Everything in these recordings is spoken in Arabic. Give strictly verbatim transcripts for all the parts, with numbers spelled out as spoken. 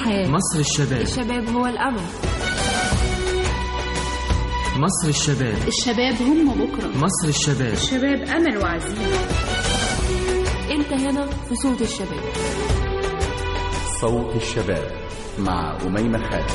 الحياة. مصر الشباب. الشباب هو الأمل. مصر الشباب. الشباب هم بكرة. مصر الشباب. الشباب أمل وعزيمة. أنت هنا في صوت الشباب. صوت الشباب مع أميمة خالد.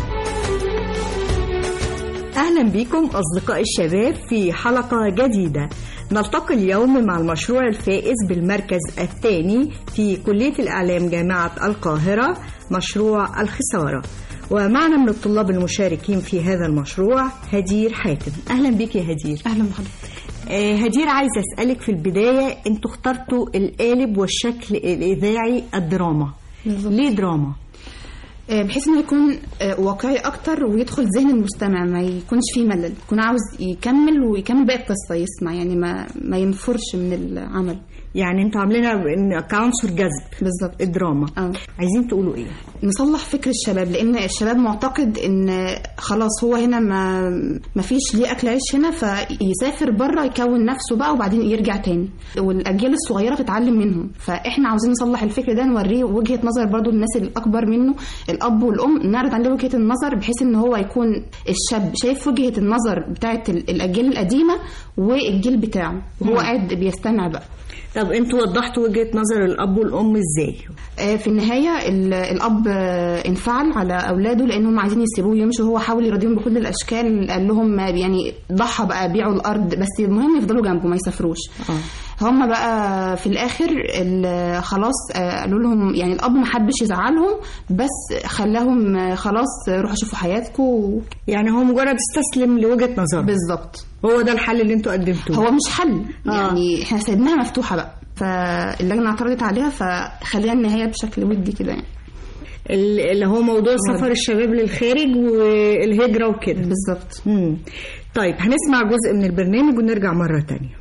أهلا بكم أصدقاء الشباب في حلقة جديدة. نلتقي اليوم مع المشروع الفائز بالمركز الثاني في كلية الإعلام جامعة القاهرة، مشروع الخسارة. ومعنا من الطلاب المشاركين في هذا المشروع هدير حاتم. أهلا بك يا هدير. أهلا بحضرتك. آه هدير، عايزة أسألك في البداية، أنتوا اخترتوا القالب والشكل الإذاعي الدراما. بالضبط. ليه دراما؟ بحيث انه يكون واقعي اكتر ويدخل ذهن المستمع، ما يكونش فيه ملل، يكون عاوز يكمل ويكمل باقي القصه، يسمع يعني ما ما ينفرش من العمل. يعني انتوا عاملينها كعنصر جذب. بالظبط. الدراما. اه عايزين تقولوا ايه؟ نصلح فكر الشباب، لان الشباب معتقد ان خلاص هو هنا ما ما فيش ليه اكل عيش هنا، فيسافر بره يكون نفسه بقى وبعدين يرجع تاني، والاجيال الصغيره تتعلم منهم. فاحنا عاوزين نصلح الفكر ده، نوريه وجهه نظر برضو الناس الاكبر منه، الاب والام، نعرض عليه وجهه النظر بحيث ان هو يكون الشاب شايف وجهه النظر بتاعه الاجيال القديمه والجيل بتاعه، وهو قاعد بيستمع بقى. طب انتوا وضحتوا وجهة نظر الأب والأم ازاي؟ في النهاية الأب انفعل على أولاده لأنهم عايزين يسيبوه يمشوا، هو حاول يراضيهم بكل الأشكال، قال لهم يعني ضحى بقى، بيعوا الأرض بس المهم يفضلوا جنبه ما يسافروش. آه. هم بقى في الآخر خلاص قالوا لهم، يعني الأب ما حبش يزعلهم بس خلاهم خلاص روحوا شوفوا حياتكم، يعني هو مجرد استسلم لوجهة نظر. بالظبط. هو ده الحل اللي انتوا قدمتوه؟ هو مش حل. آه. يعني احنا سيبناها مفتوحة بقى، فاللجنة اعترضت عليها فخليها النهاية بشكل ودي كده، يعني اللي هو موضوع سفر الشباب للخارج والهجرة وكده. بالظبط. طيب هنسمع جزء من البرنامج ونرجع مرة تانية.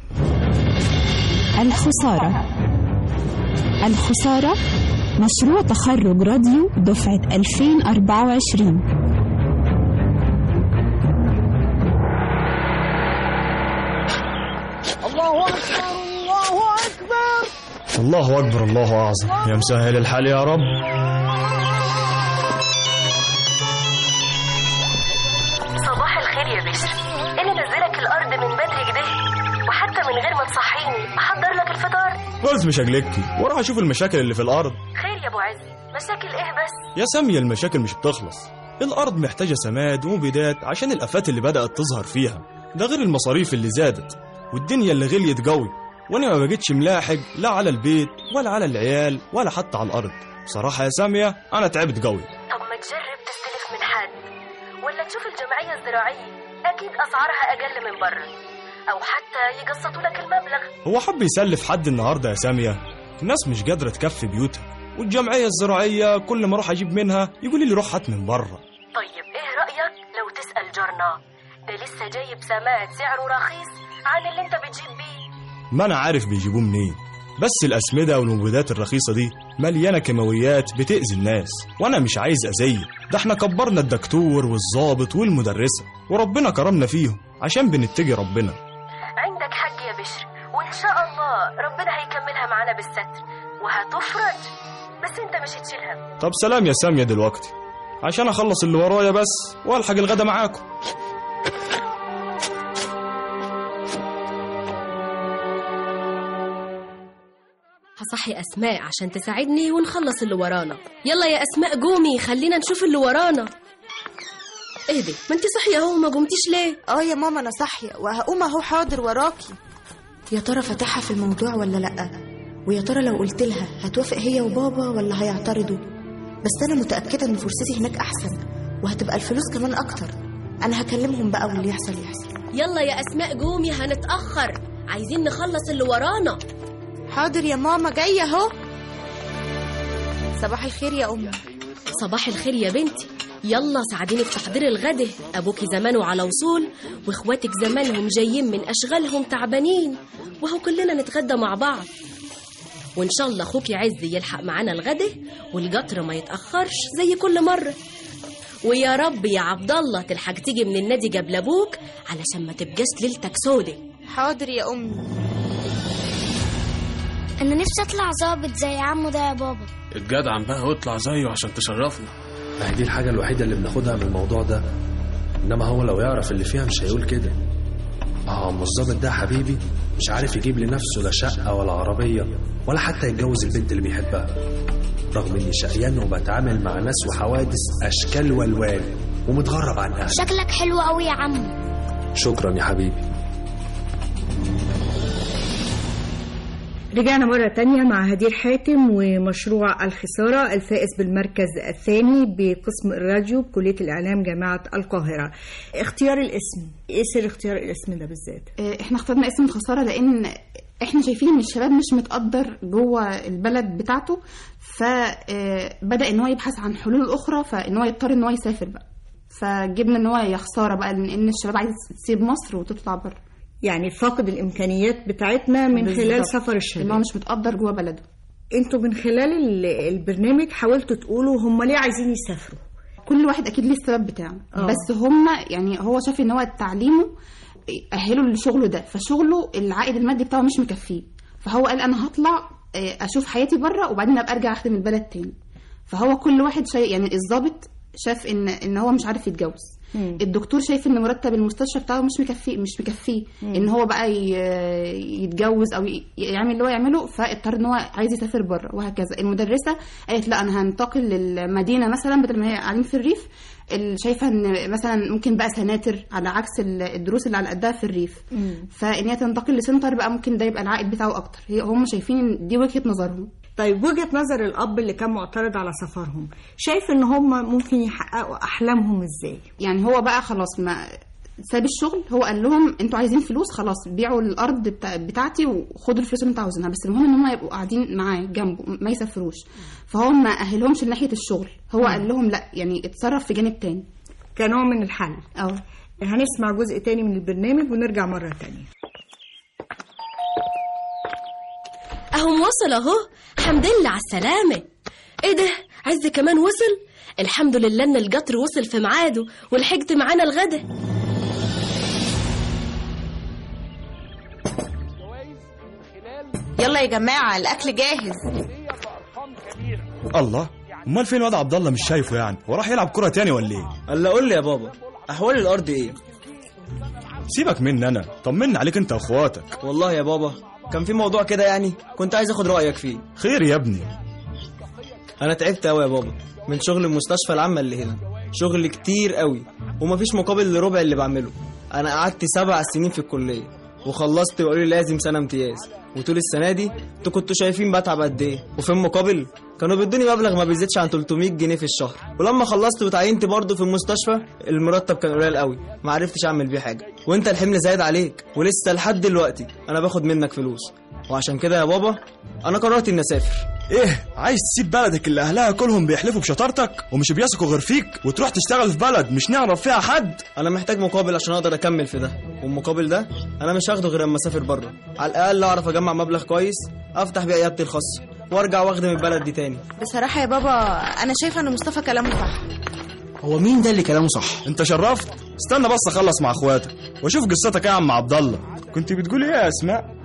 الخسارة. الخسارة مشروع تخرج راديو دفعة ألفين وأربعة وعشرين. الله أكبر الله أكبر الله أكبر الله أعظم. يا مسهل الحال يا رب. صباح الخير يا باشا. إيه اللي نزلك الأرض من بدري كده وحتى من غير ما تصحيني أحضر لك الفطار؟ قلت مش هجلكي واروح اشوف المشاكل اللي في الارض. خير يا ابو عزي، مشاكل ايه بس؟ يا سامية المشاكل مش بتخلص. الارض محتاجه سماد ومبيدات عشان الافات اللي بدات تظهر فيها، ده غير المصاريف اللي زادت والدنيا اللي غليت قوي، وانا ما بقتش ملاحق لا على البيت ولا على العيال ولا حتى على الارض. بصراحه يا سامية انا تعبت قوي. طب ما تجرب تستلف من حد ولا تشوف الجمعيه الزراعيه، اكيد اسعارها اقل من بره، أو حتى يقسطوا لك المبلغ. هو حب يسلف حد النهاردة يا سامية؟ الناس مش قادرة تكفي بيوتها، والجمعية الزراعية كل ما اروح أجيب منها يقول لي روح هات من بره. طيب إيه رأيك لو تسأل جارنا؟ ده لسه جايب سماد سعره رخيص عن اللي أنت بتجيب بيه. ما أنا عارف بيجيبوه منين، بس الأسمدة والمبيدات الرخيصة دي مليانة كيماويات بتأذي الناس، وأنا مش عايز أزيد. ده احنا كبرنا الدكتور والضابط والمدرسة وربنا كرمنا فيهم عشان بنتجي ربنا. عندك حق يا بشر، وإن شاء الله ربنا هيكملها معانا بالستر وهتفرج، بس انت مش هتشيلها. طب سلام يا سامية دلوقتي عشان أخلص اللي ورايا بس وألحق الغدا معاكم. هصحي أسماء عشان تساعدني ونخلص اللي ورانا. يلا يا أسماء قومي خلينا نشوف اللي ورانا. اهدي، ما انت صحيه اهو، ما قمتيش ليه؟ اه يا ماما انا صحيه وهقوم اهو. حاضر وراكي. يا ترى فتحها في الموضوع ولا لا؟ ويا ترى لو قلت لها هتوافق هي وبابا ولا هيعترضوا؟ بس انا متاكده ان فرصتي هناك احسن وهتبقى الفلوس كمان اكتر. انا هكلمهم بقى واللي يحصل يحصل. يلا يا اسماء قومي هنتاخر، عايزين نخلص اللي ورانا. حاضر يا ماما جايه اهو. صباح الخير يا امي. صباح الخير يا بنتي. يلا ساعديني في تحضير الغدا، ابوكي زمانه على وصول واخواتك زمانهم جايين من اشغالهم تعبانين، وهو كلنا نتغدى مع بعض، وان شاء الله اخوكي عزي يلحق معانا الغدا والقطر ما يتاخرش زي كل مره، ويا رب يا عبد الله تلحق تيجي من النادي قبل ابوك علشان ما تبقاش ليلتك سودة. حاضر يا امي. انا نفسي اطلع ظابط زي عمو ده يا بابا. الجدع بقى واطلع زيه عشان تشرفنا. ما هي دي الحاجة الوحيدة اللي بناخدها من الموضوع ده، انما هو لو يعرف اللي فيها مش هيقول كده. اه مش الظابط ده حبيبي مش عارف يجيب لنفسه لا شقة ولا عربية ولا حتى يتجوز البنت اللي بيحبها، رغم اني شقيان وبتعامل مع ناس وحوادث اشكال والوان ومتغرب عن اهلي. شكلك حلو قوي يا عمو. شكرا يا حبيبي. رجعنا مرة تانية مع هدير حاتم ومشروع الخسارة الفائز بالمركز الثاني بقسم الراديو بكلية الإعلام جامعة القاهرة. اختيار الاسم، ايه سر اختيار الاسم ده بالذات؟ احنا اخترنا اسم الخسارة لأن احنا شايفين ان الشباب مش متقدر جوه البلد بتاعته، فبدأ ان هو يبحث عن حلول أخرى، فان هو يضطر ان هو يسافر بقى، فجبنا ان هو يا خسارة بقى لأن الشباب عايز تسيب مصر وتطلع بره، يعني فاقد الإمكانيات بتاعتنا من بالزبط. خلال سفر الشباب اللي هو مش متقدر جوه بلده. انتوا من خلال البرنامج حاولتوا تقولوا هم ليه عايزين يسافروا؟ كل واحد أكيد ليه السبب بتاعه. أوه. بس هم يعني هو شاف ان هو تعليمه أهله لشغله ده، فشغله العائد المادي بتاعه مش مكفيه، فهو قال أنا هطلع أشوف حياتي بره وبعدين أبقى أرجع أخدم البلد تاني. فهو كل واحد شيء، يعني الضابط شاف ان ان هو مش عارف يتجوز، مم. الدكتور شايف ان مرتب المستشفى بتاعه مش مكفيه مش مكفيه ان هو بقى يتجوز او يعمل اللي هو يعمله، فاضطر ان هو عايز يسافر بره وهكذا. المدرسه قالت لا انا هنتقل للمدينه مثلا بدل ما هي قاعدين في الريف، شايفه ان مثلا ممكن بقى سناتر على عكس الدروس اللي على قدها في الريف، فان هي تنتقل لسنتر بقى ممكن ده يبقى العائد بتاعه اكتر. هم شايفين ان دي وجهه نظرهم. طيب وجهة نظر الأب اللي كان معترض على سفرهم، شايف إن هم ممكن يحققوا أحلامهم إزاي؟ يعني هو بقى خلاص ما ساب الشغل، هو قال لهم أنتوا عايزين فلوس خلاص بيعوا الأرض بتاع بتاعتي وخدوا الفلوس اللي أنتوا عاوزينها، بس المهم إن هم يبقوا قاعدين معاه جنبه ما يسافروش. فهو ما أهلهمش لناحية الشغل، هو م. قال لهم لا يعني اتصرف في جانب تاني كنوع من الحل. أو هنسمع جزء تاني من البرنامج ونرجع مرة تانية. اهو وصل اهو، الحمد لله على السلامة. ايه ده، عز كمان وصل؟ الحمد لله ان القطر وصل في ميعاده ولحقت معانا الغدا. يلا يا جماعة الأكل جاهز. الله، امال فين واد عبد الله؟ مش شايفه يعني، هو راح يلعب كرة تاني ولا ايه؟ الله قول لي يا بابا، احوال الارض ايه؟ سيبك مني انا، طمنا عليك انت واخواتك. والله يا بابا كان في موضوع كده يعني كنت عايز اخد رايك فيه. خير يا ابني؟ انا تعبت قوي يا بابا من شغل المستشفى العامه اللي هنا، شغل كتير قوي ومفيش مقابل لربع اللي بعمله. انا قعدت سبع سنين في الكليه وخلصت وقالوا لي لازم سنه امتياز، وطول السنه دي انتوا كنتوا شايفين بتعب قد ايه، وفي المقابل كانوا بيدوني مبلغ ما بيزيدش عن ثلاثمية جنيه في الشهر. ولما خلصت وتعينت برضه في المستشفى المرتب كان قليل قوي، ما عرفتش اعمل بيه حاجه، وانت الحمل زايد عليك ولسه لحد دلوقتي انا باخد منك فلوس. وعشان كده يا بابا انا قررت اني اسافر. ايه، عايز تسيب بلدك اللي اهلها كلهم بيحلفوا بشطارتك ومش بيثقوا غير فيك وتروح تشتغل في بلد مش نعرف فيها حد؟ انا محتاج مقابل عشان اقدر اكمل في ده، والمقابل ده انا مش هاخده غير لما اسافر بره، على الاقل اعرف اجمع مبلغ كويس افتح بيه عيادتي الخاصه وارجع واخدم البلد دي تاني. بصراحه يا بابا انا شايفه ان مصطفى كلامه صح. هو مين ده اللي كلامه صح؟ انت شرفت. استنى بس اخلص مع اخواتك واشوف قصتك يا عم عبد الله. كنت بتقولي ايه يا اسماء؟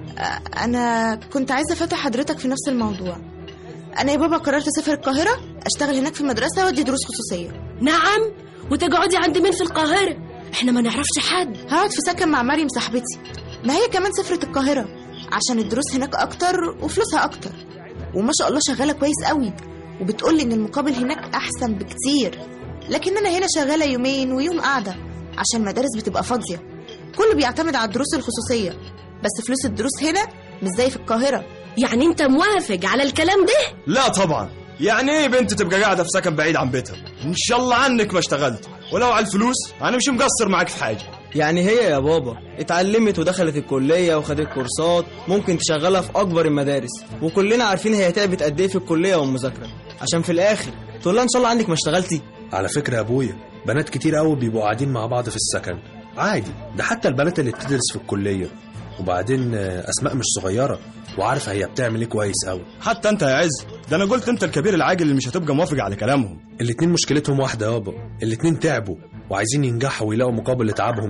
انا كنت عايزه افتح حضرتك في نفس الموضوع. انا يا بابا قررت اسافر القاهره اشتغل هناك في مدرسه وادي دروس خصوصيه. نعم، وتقعدي عند مين في القاهره؟ احنا ما نعرفش حد. هقعد في سكن مع مريم صاحبتي، ما هي كمان سافرت القاهره عشان الدروس هناك اكتر وفلوسها اكتر، وما شاء الله شغاله كويس قوي، وبتقولي ان المقابل هناك احسن بكتير. لكن انا هنا شغاله يومين ويوم قاعده عشان المدارس بتبقى فاضيه، كله بيعتمد على الدروس الخصوصيه، بس فلوس الدروس هنا مش زي في القاهره. يعني انت موافق على الكلام ده؟ لا طبعا. يعني ايه بنت تبقى قاعده في سكن بعيد عن بيتها؟ ان شاء الله عنك ما اشتغلت، ولو على الفلوس انا مش مقصر معاك في حاجه. يعني هي يا بابا اتعلمت ودخلت الكليه وخدت كورسات ممكن تشغلها في اكبر المدارس، وكلنا عارفين هي تعبت قد ايه في الكليه والمذاكره، عشان في الاخر تقول لها ان شاء الله عندك ما اشتغلتي. على فكره يا ابويا بنات كتير قوي بيبقوا قاعدين مع بعض في السكن عادي، ده حتى البنات اللي بتدرس في الكليه. وبعدين اسماء مش صغيره وعارفه هي بتعمل ايه كويس قوي. حتى انت يا عز، ده انا قلت انت الكبير العاجل اللي مش هتبقى موافق على كلامهم. الاتنين مشكلتهم واحده يابا، الاتنين تعبوا وعايزين ينجحوا ويلاقوا مقابل لتعبهم ده،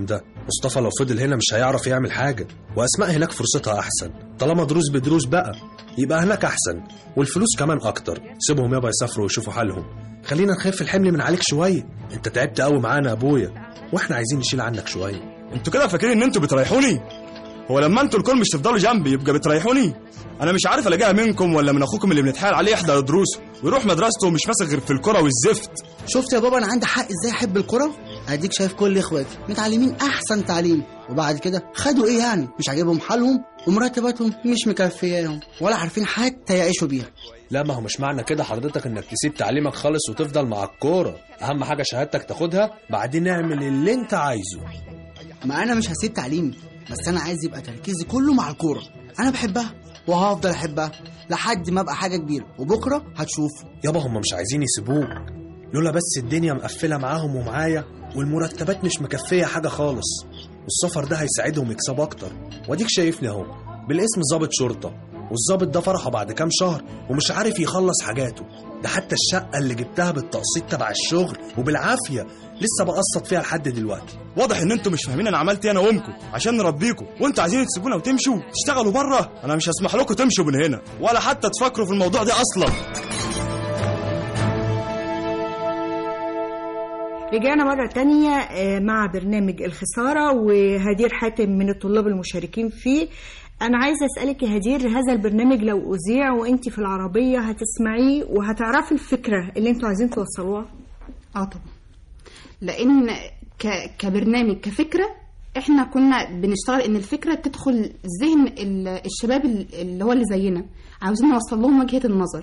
مصطفى لو فضل هنا مش هيعرف يعمل حاجة، وأسماء هناك فرصتها أحسن. طالما دروس بدروس بقى يبقى هناك أحسن، والفلوس كمان أكتر. سيبهم يابا يسافروا ويشوفوا حالهم، خلينا نخف الحمل من عليك شوية. انت تعبت قوي معانا يا ابويا، واحنا عايزين نشيل عنك شوية. انتوا كده فاكرين ان انتوا بتريحوني؟ هو لما انتوا الكل مش تفضلوا جنبي يبقى بتريحوني؟ انا مش عارف الاقيها منكم ولا من اخوكم اللي بنتحايل عليه يحضر دروسه ويروح مدرسته ومش ماسك غير في الكرة والزفت. شفت يا بابا انا عندي حق ازاي احب الكرة؟ اديك شايف كل اخواتي متعلمين احسن تعليم، وبعد كده خدوا ايه يعني؟ مش عاجبهم حالهم ومرتباتهم مش مكفياهم ولا عارفين حتى يعيشوا بيها. لا ما هو مش معنى كده حضرتك انك تسيب تعليمك خالص وتفضل مع الكورة. اهم حاجة شهادتك تاخدها، بعدين نعمل اللي انت عايزه. ما انا مش هسيب تعليمي، بس انا عايز يبقى تركيزي كله مع الكورة. انا بحبها وهفضل احبها لحد ما ابقى حاجة كبيرة، وبكرة هتشوف. يابا هم مش عايزين يسيبوك، لولا بس الدنيا مقفلة معاهم ومعايا والمرتبات مش مكفية حاجة خالص، والسفر ده هيساعدهم يكسبوا اكتر. واديك شايفني اهو بالاسم ضابط شرطة، والضابط ده فرحه بعد كام شهر ومش عارف يخلص حاجاته. ده حتى الشقة اللي جبتها بالتقسيط تبع الشغل وبالعافية لسه بقسط فيها لحد دلوقتي. واضح ان انتوا مش فاهمين انا عملت ايه انا وامكم عشان نربيكم، وانتوا عايزين تسيبونا وتمشوا تشتغلوا بره. انا مش هسمح لكم تمشوا من هنا ولا حتى تفكروا في الموضوع ده اصلا. رجعنا مرة تانية مع برنامج الخسارة، وهدير حاتم من الطلاب المشاركين فيه. أنا عايزة أسألك يا هدير، هذا البرنامج لو أذيع وأنت في العربية هتسمعيه وهتعرفي الفكرة اللي أنتوا عايزين توصلوها؟ آه طبعا، لأن ك... كبرنامج كفكرة إحنا كنا بنشتغل إن الفكرة تدخل ذهن الشباب اللي هو اللي زينا، عاوزين نوصل لهم وجهة النظر.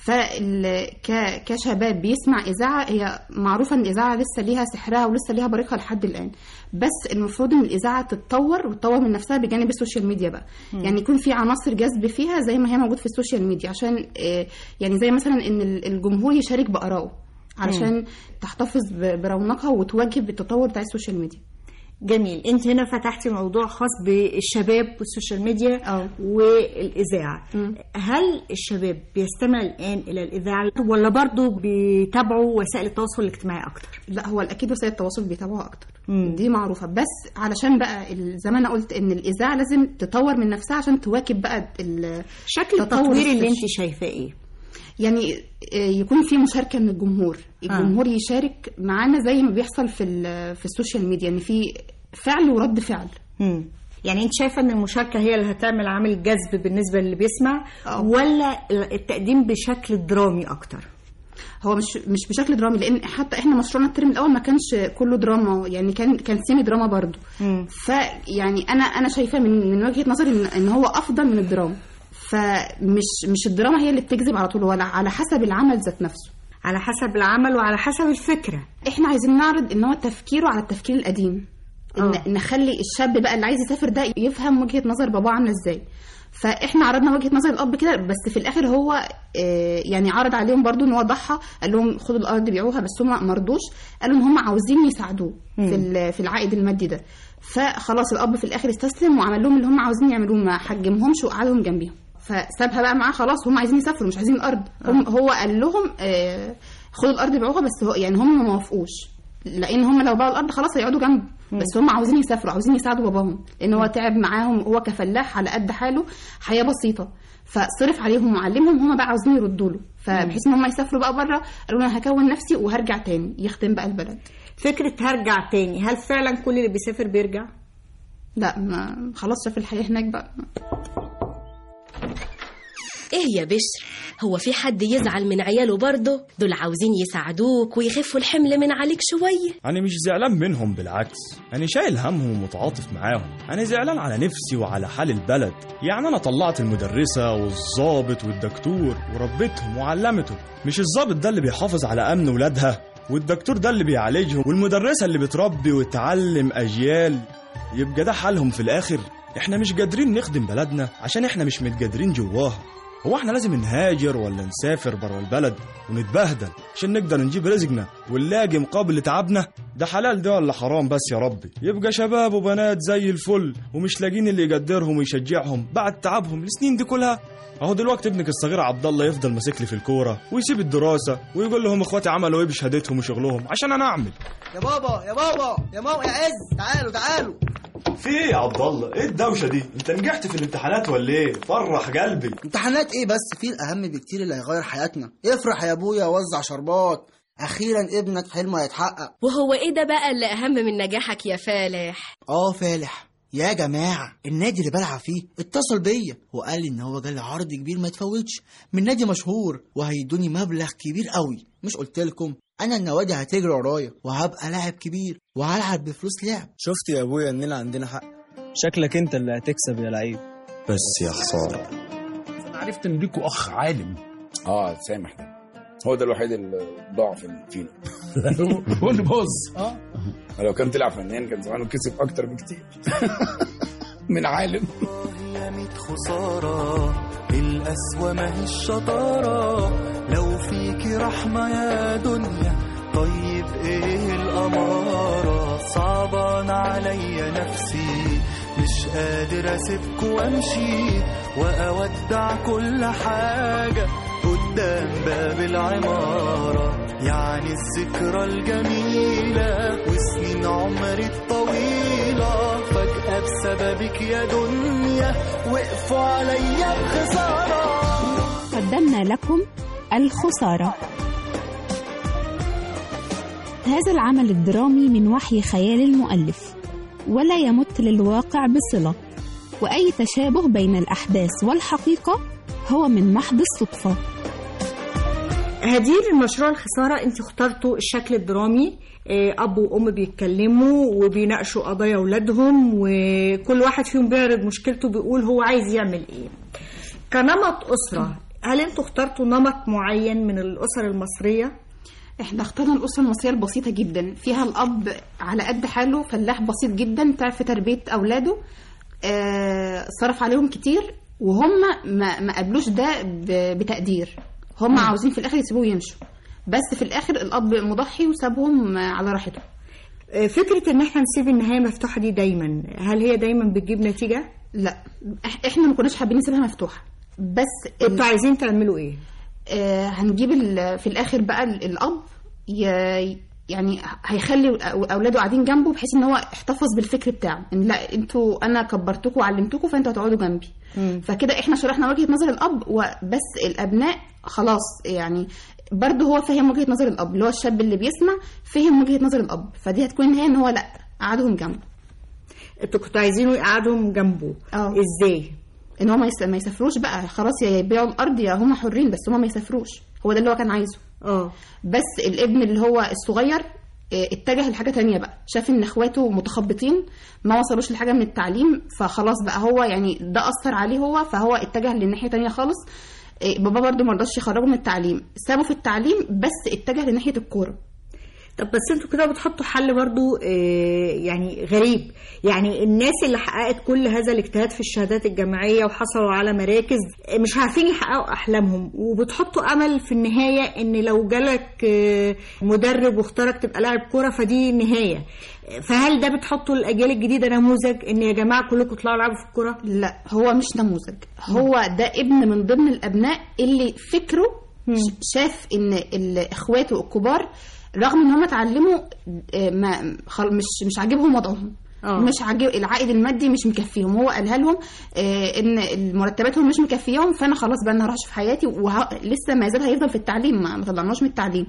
فكشباب بيسمع إذاعة، هي معروفة إن الإذاعة لسه ليها سحرها ولسه ليها بريقها لحد الآن، بس المفروض إن الإذاعة تتطور وتطور من نفسها بجانب السوشيال ميديا بقى. م. يعني يكون في عناصر جذب فيها زي ما هي موجود في السوشيال ميديا، عشان يعني زي مثلا إن الجمهور يشارك بآرائه علشان م. تحتفظ برونقها وتواكب بالتطور بتاع السوشيال ميديا. جميل. انت هنا فتحتي موضوع خاص بالشباب والسوشيال ميديا أوه. والإذاعة. م. هل الشباب بيستمع الآن إلى الإذاعة ولا برضو بيتابعوا وسائل التواصل الاجتماعي أكتر؟ لا، هو الأكيد وسائل التواصل بيتابعوها أكتر. م. دي معروفة، بس علشان بقى زي ما أنا قلت إن الإذاعة لازم تطور من نفسها عشان تواكب بقى شكل التطوير اللي انت شايفاه إيه؟ يعني يكون في مشاركة من الجمهور، الجمهور آه. يشارك معانا زي ما بيحصل في في السوشيال ميديا، ان في فعل ورد فعل. مم. يعني انت شايفة ان المشاركة هي اللي هتعمل عامل جذب بالنسبة للي بيسمع أوه. ولا التقديم بشكل درامي اكتر؟ هو مش مش بشكل درامي، لان حتى احنا مشروعنا الترم الاول ما كانش كله دراما، يعني كان كان سيمي دراما برضو. فيعني انا انا شايفة من من وجهة نظري ان, إن هو افضل من الدراما. فمش مش الدراما هي اللي بتجذب على طول، ولا على حسب العمل ذات نفسه، على حسب العمل وعلى حسب الفكرة. احنا عايزين نعرض ان هو تفكيره على التفكير القديم، ان نخلي الشاب بقى اللي عايز يسافر ده يفهم وجهة نظر باباه عامله ازاي. فاحنا عرضنا وجهة نظر الاب كده، بس في الاخر هو يعني عرض عليهم برضو ان هو ضحى، قال لهم خدوا الارض بيعوها، بس هم ما رضوش، قالوا ان هم عاوزين يساعدوه في في العائد المادي ده. فخلاص الاب في الاخر استسلم وعمل لهم اللي هم عاوزين يعملوه، ما حجمهمش وقعدهم جنبيهم، فسابها بقى معاه. خلاص هم عايزين يسافروا مش عايزين الارض. هم هو قال لهم آه خدوا الارض بيعوها، بس هو يعني هم ما وافقوش، لان هم لو باعوا الارض خلاص هيقعدوا جنبه، بس هم عاوزين يسافروا، عاوزين يساعدوا باباهم، لان هو تعب معاهم، هو كفلاح على قد حاله، حياه بسيطه، فصرف عليهم وعلمهم، هم بقى عاوزين يردوا له، فبحيث ان هم يسافروا بقى بره. قالوا انا هكون نفسي وهرجع تاني يخدم بقى البلد. فكره هرجع تاني، هل فعلا كل اللي بيسافر بيرجع؟ لا، ما خلاص شاف الحياه هناك بقى. ايه يا بشر، هو في حد يزعل من عياله برضه؟ دول عاوزين يساعدوك ويخفوا الحمل من عليك شوية. أنا مش زعلان منهم، بالعكس أنا شايل همهم ومتعاطف معاهم. أنا زعلان على نفسي وعلى حال البلد. يعني أنا طلعت المدرسة والضابط والدكتور وربيتهم وعلمتهم، مش الضابط ده اللي بيحافظ على أمن ولادها، والدكتور ده اللي بيعالجهم، والمدرسة اللي بتربي وتعلم أجيال. يبقى ده حالهم في الآخر؟ إحنا مش قادرين نخدم بلدنا عشان إحنا مش متقادرين جواها. هو احنا لازم نهاجر ولا نسافر برا البلد ونتبهدل عشان نقدر نجيب رزقنا ونلاقي مقابل لتعبنا؟ ده حلال ده ولا حرام بس يا ربي؟ يبقى شباب وبنات زي الفل ومش لاقين اللي يقدرهم ويشجعهم بعد تعبهم السنين دي كلها. اهو دلوقتي ابنك الصغير عبد الله يفضل ماسك لي في الكوره ويسيب الدراسه ويقول لهم اخواتي عملوا ايه بشهادتهم وشغلهم عشان انا اعمل. يا بابا يا بابا يا ماما يا عز، تعالوا تعالوا. في ايه يا عبد الله؟ ايه الدوشه دي؟ انت نجحت في الامتحانات ولا ايه؟ فرح قلبي. امتحانات ايه بس؟ في الاهم بكتير اللي هيغير حياتنا. افرح يا ابويا، وزع شربات، اخيرا ابنك حلمه هيتحقق. وهو ايه ده بقى اللي اهم من نجاحك يا فالح؟ اه فالح يا جماعه، النادي اللي بلعب فيه اتصل بيا وقال لي ان هو جالي عرض كبير ما يتفوتش من نادي مشهور وهيدوني مبلغ كبير قوي. مش قلت لكم انا النوادي هتجري ورايا وهبقى لاعب كبير وهلعب بفلوس لعب؟ شفت يا ابويا اننا عندنا حق؟ شكلك انت اللي هتكسب يا لعيب. بس يا خساره انا عرفت ان ليكوا اخ عالم. اه سامح ده هو ده الوحيد اللي ضعف فينا. هو اللي باظ. اه لو كان طلع فنان كان زمانه كسب اكتر بكتير من عالم. يا ميت خسارة القسوة ما هي الشطارة، لو فيكي رحمة يا دنيا طيب ايه الأمارة، صعبان عليا نفسي مش قادر اسيبك وامشي واودع كل حاجة قدام باب العمارة، يعني الذكرى الجميلة وسنين عمري الطويلة فجأة بسببك يا دنيا وقفوا عليا بخسارة. قدمنا لكم الخسارة. هذا العمل الدرامي من وحي خيال المؤلف ولا يمت للواقع بصلة، وأي تشابه بين الأحداث والحقيقة هو من محض الصدفة. هدير، المشروع الخسارة انت اخترتوا الشكل الدرامي، اب وام بيتكلموا وبيناقشوا قضايا اولادهم وكل واحد فيهم بيعرض مشكلته بيقول هو عايز يعمل ايه. كنمط اسرة، هل انتوا اخترتوا نمط معين من الاسر المصرية؟ احنا اخترنا الاسره المصريه البسيطه جدا، فيها الاب على قد حاله فلاح بسيط جدا تعرف في تربيه اولاده، آه صرف عليهم كتير وهم ما ما قبلوش ده بتقدير، هم م. عاوزين في الاخر يسيبوه يمشوا، بس في الاخر الاب مضحي وسابهم على راحتهم. فكره ان احنا نسيب النهايه مفتوحه دي دايما، هل هي دايما بتجيب نتيجه؟ لا، احنا ما كناش حابين نسيبها مفتوحه، بس انتوا ال... عايزين تعملوا ايه؟ آه هنجيب في الاخر بقى الاب ي... يعني هيخلي اولاده قاعدين جنبه بحيث ان هو احتفظ بالفكر بتاعه، ان لا انتوا انا كبرتكم وعلمتكم فانتوا هتقعدوا جنبي. مم. فكده احنا شرحنا وجهه نظر الاب وبس، الابناء خلاص يعني برضه هو فهم وجهه نظر الاب، اللي هو الشاب اللي بيسمع فهم وجهه نظر الاب، فدي هتكون النهايه ان هو لا قعدهم جنبه. انتوا كنتوا عايزينه يقعدهم جنبه اه ازاي؟ ان هو ما يسافروش بقى خلاص، يا يبيعوا الارض يا هم حرين، بس هم ما يسافروش، هو ده اللي هو كان عايزه. اه بس الابن اللي هو الصغير اتجه لحاجه تانية بقى، شاف ان اخواته متخبطين ما وصلوش لحاجه من التعليم، فخلاص بقى هو يعني ده اثر عليه هو، فهو اتجه لناحيه تانية خالص. بابا برضو ما رضاش يخرجه من التعليم، سابه في التعليم بس اتجه لناحيه الكوره. طب بس انتوا كده بتحطوا حل برضو يعني غريب، يعني الناس اللي حققت كل هذا الاجتهاد في الشهادات الجامعية وحصلوا على مراكز مش عارفين يحققوا أحلامهم، وبتحطوا أمل في النهاية ان لو جالك مدرب واختارك تبقى لاعب كورة فدي النهاية، فهل ده بتحطوا الأجيال الجديدة نموذج ان يا جماعة كلكم تطلعوا لعبوا في الكورة؟ لا، هو مش نموذج، هو ده ابن من ضمن الأبناء اللي فكره شاف ان اخواته الكبار رغم ان هم اتعلموا ما مش مش عاجبهم وضعهم، أوه. مش عاجب العائد المادي مش مكفيهم، هو قالها لهم ان مرتباتهم مش مكفيهم، فانا خلاص بقى انا هروح اشوف حياتي ولسه ما زال هيفضل في التعليم، ما طلعناش من التعليم،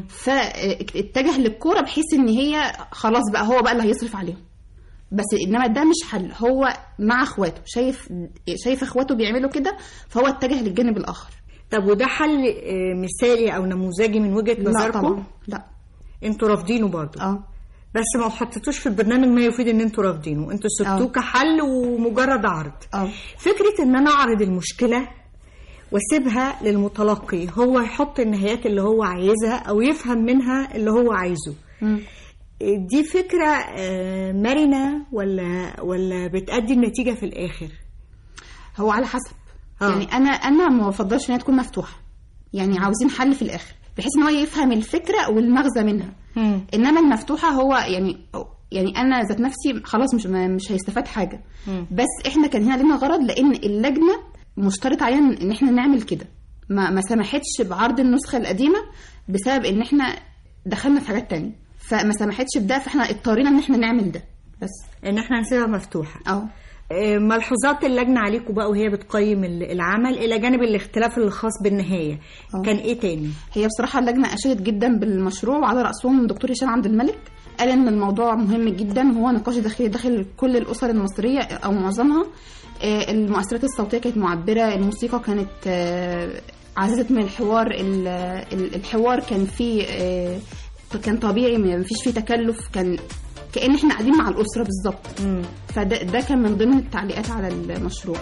فاتجه للكوره بحيث ان هي خلاص بقى هو بقى اللي هيصرف عليهم، بس انما ده مش حل، هو مع اخواته شايف شايف اخواته بيعملوا كده فهو اتجه للجانب الاخر. طب وده حل مثالي او نموذجي من وجهة نظركم؟ لا، انتوا رافضينه برضو؟ اه بس ما حطيتوش في البرنامج ما يفيد ان انتوا رافضينه، انتوا سبتوه كحل ومجرد عرض. اه فكرة ان انا اعرض المشكلة واسيبها للمتلقي هو يحط النهايات اللي هو عايزها او يفهم منها اللي هو عايزه، م. دي فكرة مرنة ولا ولا بتأدي النتيجة في الاخر؟ هو على حسب. آه. يعني انا انا ما بفضلش انها تكون مفتوحه، يعني عاوزين حل في الاخر بحيث ان هو يفهم الفكره والمغزى منها، مم. انما المفتوحه هو يعني يعني انا ذات نفسي خلاص مش مش هيستفاد حاجه. مم. بس احنا كان هنا لنا غرض، لان اللجنه مشترط علينا ان احنا نعمل كده، ما ما سمحتش بعرض النسخه القديمه بسبب ان احنا دخلنا في حاجات تانية، فما سمحتش بده، فاحنا اضطرينا ان احنا نعمل ده، بس ان احنا نسيبها مفتوحه. اه ملحوظات اللجنه عليكم بقى وهي بتقيم العمل الى جانب الاختلاف الخاص بالنهايه أوه. كان ايه تاني؟ هي بصراحه اللجنه اشادت جدا بالمشروع، وعلى راسهم الدكتور هشام عبد الملك، قال ان الموضوع مهم جدا، هو نقاش داخلي داخل كل الاسر المصريه او معظمها. المؤثرات الصوتيه كانت معبره، الموسيقى كانت عززت من الحوار، الحوار كان فيه كان طبيعي، ما فيش فيه تكلف، كان كأن احنا قاعدين مع الأسرة بالظبط. فده ده كان من ضمن التعليقات على المشروع.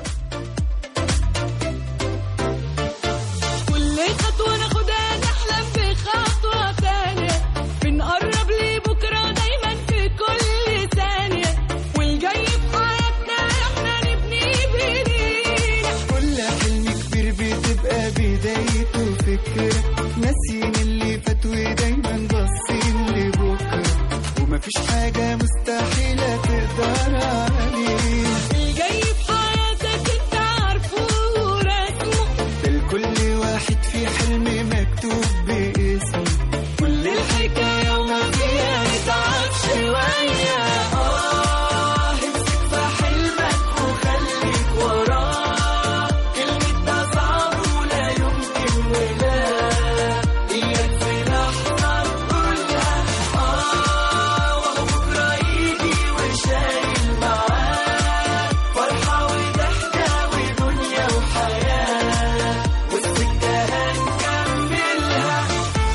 كل خطوة ناخدها نحلم بخطوة تانية، بنقرب لبكرة دايما في كل ثانية، والجاي في حياتنا احنا نبني بإيدينا. كل حلم كبير بتبقى بدايته فكرة، ناسيين اللي فات ودايما باصين لبكرة، ومفيش حاجة مستحيلة تقدر عليه. الجاي في حياتك انت عارفه ورسمه، لكل واحد في حلم مكتوب باسمه، كل الحكاية وما فيها نتعب شوية. اه امسك في حلمك وخليك وراه، كلمة ده صعب ولا يمكن ولا اياك في لحظة تقولها اه، وبكرة يجي وشايل معاه فرحة وضحكة ودنيا وحياة، والسكة هنكملها.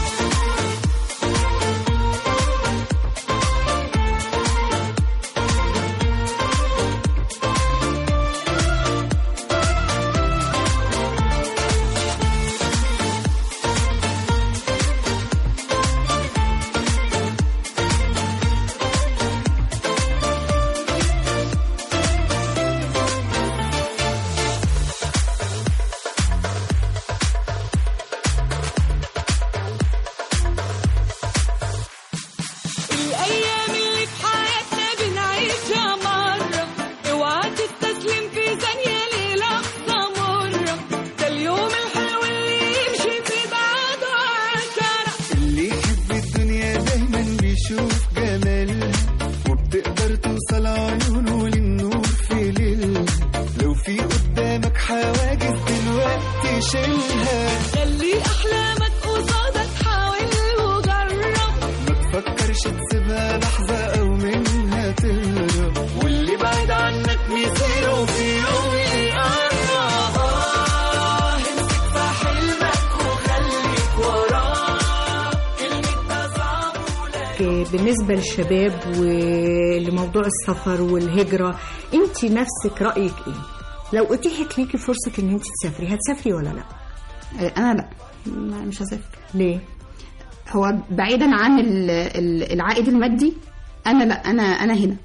الأيام اللي في حياتنا بنعيشها مرة، اوعى تستسلم في ثانية للحظة مرة، ده اليوم الحلو اللي يمشي في بعده عشرة. اللي يحب الدنيا دايما بيشوف جمالها، وبتقدر توصل عيونه للنور في ليلها، لو في قدامك حواجز دلوقتي شيلها، خلي أحلامك قصادك حاول وجرب، ما تفكرش تسيبها لحظة أو منها تهرب، واللي بعيد عنك مصيره في يوم يقرب. آه امسك في حلمك وخليك وراه، كلمة ده صعب ولا بالنسبة للشباب ولموضوع السفر والهجرة، انت نفسك رأيك ايه؟ لو اتيحت ليكي فرصة ان انت تسافري هتسافري ولا لا؟ انا لا مش هسافر. ليه؟ هو بعيدا عن العائد المادي، انا لا انا انا هنا،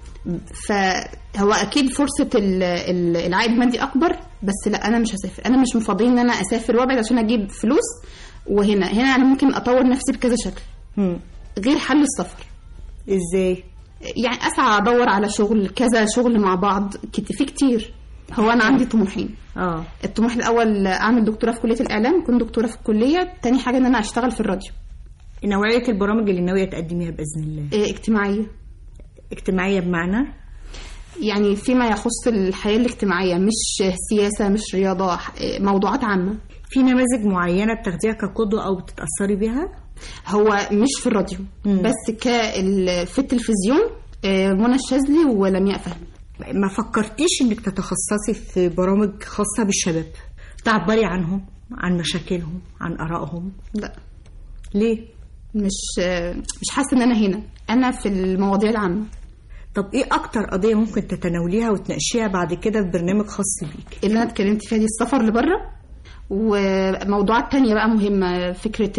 فهو اكيد فرصة العائد المادي اكبر، بس لا انا مش هسافر. انا مش مفضل ان انا اسافر وابعد عشان اجيب فلوس، وهنا هنا انا ممكن اطور نفسي بكذا شكل مم. غير حل السفر. ازاي؟ يعني اسعى ادور على شغل، كذا شغل مع بعض، في كتير. هو انا عندي طموحين. اه الطموح الاول اعمل دكتوراه في كليه الاعلام، كنت دكتوره في الكليه. تاني حاجه ان انا اشتغل في الراديو. نوعيه البرامج اللي ناويه تقدميها باذن الله؟ إيه، اجتماعيه. اجتماعيه بمعنى يعني فيما يخص الحياه الاجتماعيه، مش سياسه مش رياضه، موضوعات عامه. في نماذج معينه بتاخديها كقدوه او بتتاثري بيها؟ هو مش في الراديو مم. بس كال في التلفزيون منى الشاذلي ولمياء فهمي. ما فكرتيش انك تتخصصي في برامج خاصة بالشباب تعبري عنهم، عن مشاكلهم، عن آرائهم؟ لا. ليه؟ مش مش حاسة ان انا هنا، انا في المواضيع العامة. طب ايه اكتر قضية ممكن تتناوليها وتناقشيها بعد كده في برنامج خاص بيك؟ اللي انا اتكلمت فيها دي السفر لبره، وموضوعات تانية بقى مهمة، فكرة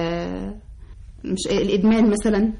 مش الادمان مثلا،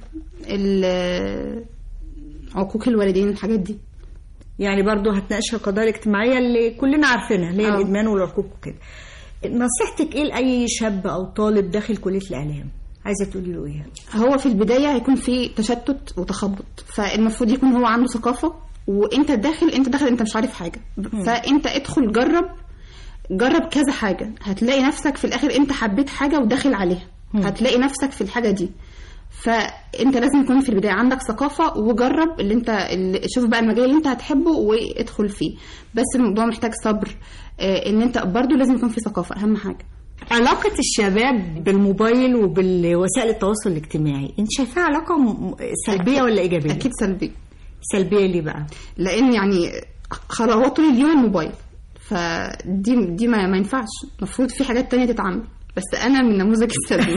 عقوق الوالدين، الحاجات دي. يعني برضو هتناقش القضايا الاجتماعية اللي كلنا عارفينها، اللي هي الإدمان والعقوق وكده. نصيحتك إيه لأي شاب أو طالب داخل كلية الإعلام؟ عايزه تقولي له ايه؟ هو في البدايه هيكون في تشتت وتخبط، فالمفروض يكون هو عنده ثقافه، وانت داخل انت داخل انت مش عارف حاجه، فانت ادخل جرب جرب كذا حاجه، هتلاقي نفسك في الاخر انت حبيت حاجه وداخل عليها، هتلاقي نفسك في الحاجه دي. فانت لازم يكون في البدايه عندك ثقافه، وجرب اللي انت اللي شوف بقى المجال اللي انت هتحبه وادخل فيه، بس الموضوع محتاج صبر. آه ان انت برضو لازم يكون في ثقافه، اهم حاجه. علاقة الشباب بالموبايل وبالوسائل التواصل الاجتماعي انت شايفاها علاقة سلبية ولا ايجابية؟ اكيد سلبية. سلبية ليه بقى؟ لان يعني خلاص طول اليوم الموبايل، فدي دي ما, ما ينفعش، المفروض في حاجات تانية تتعمل، بس انا من نموذج السلبي.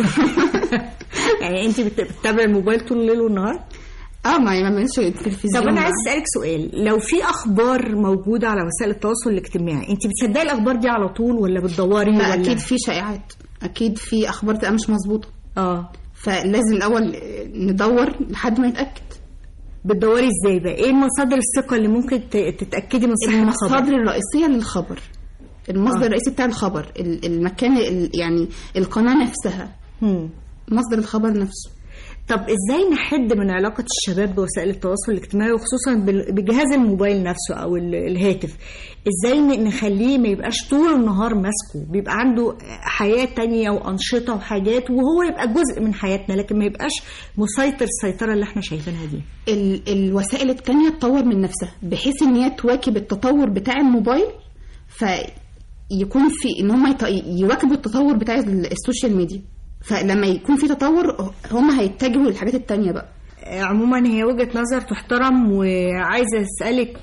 يعني انت بتتابع الموبايل طول الليل والنهار؟ اه ما يعملش التلفزيون. طب انا عايز اسالك سؤال، لو في اخبار موجوده على وسائل التواصل الاجتماعي انت بتصدقي الاخبار دي على طول ولا بتدوري ولا؟ اكيد في شائعات، اكيد في اخبار تبقى مش مظبوطه. اه فلازم الاول ندور لحد ما نتاكد. بتدوري ازاي بقى؟ ايه المصادر الثقه اللي ممكن تتاكدي من صحه الخبر؟ المصادر الرئيسيه للخبر، المصدر آه. الرئيسي بتاع الخبر، المكان يعني القناه نفسها، هم. مصدر الخبر نفسه. طب ازاي نحد من علاقة الشباب بوسائل التواصل الاجتماعي وخصوصا بجهاز الموبايل نفسه او الهاتف؟ ازاي نخليه ما يبقاش طول النهار ماسكه، بيبقى عنده حياة تانية وانشطة وحاجات، وهو يبقى جزء من حياتنا، لكن ما يبقاش مسيطر السيطرة اللي احنا شايفينها دي. ال- الوسائل التانية تطور من نفسها بحيث ان هي تواكب التطور بتاع الموبايل، فيكون في ان هم يواكبوا التطور بتاع السوشيال ميديا، فلما يكون في تطور هم هيتجهوا للحاجات التانية بقى. عموما هي وجهة نظر تحترم، وعايزة أسألك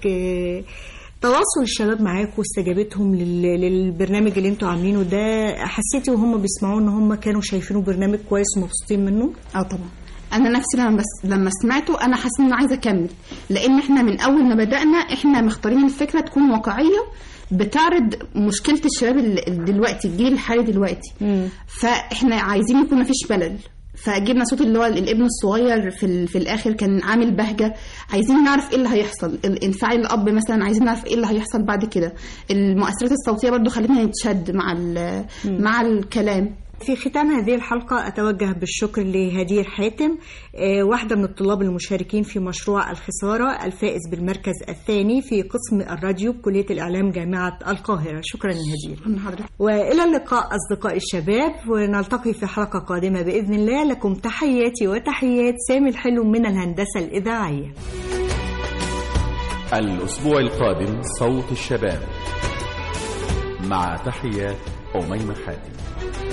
تواصل الشباب معاك واستجابتهم للبرنامج اللي انتوا عاملينه ده، حسيتي وهم بيسمعوه ان هم كانوا شايفينه برنامج كويس ومبسوطين منه؟ اه طبعا، انا نفسي لما بس لما سمعته انا حاسه ان عايزه اكمل، لان احنا من اول ما بدأنا احنا مختارين الفكرة تكون واقعية بتعرض مشكلة الشباب دلوقتي، الجيل الحالي دلوقتي. مم. فاحنا عايزين يكون مفيش ملل، فجبنا صوت اللي هو الابن الصغير في في الاخر كان عامل بهجة، عايزين نعرف ايه اللي هيحصل، انفعال الاب مثلا عايزين نعرف ايه اللي هيحصل بعد كده، المؤثرات الصوتية برضو خلتنا نتشد مع مع الكلام. في ختام هذه الحلقة أتوجه بالشكر لهدير حاتم، واحدة من الطلاب المشاركين في مشروع الخسارة الفائز بالمركز الثاني في قسم الراديو بكلية الإعلام جامعة القاهرة. شكرا هدير. وإلى اللقاء أصدقاء الشباب، ونلتقي في حلقة قادمة بإذن الله. لكم تحياتي وتحيات سامي الحلو من الهندسة الإذاعية. الأسبوع القادم صوت الشباب، مع تحيات أميمة حاتم.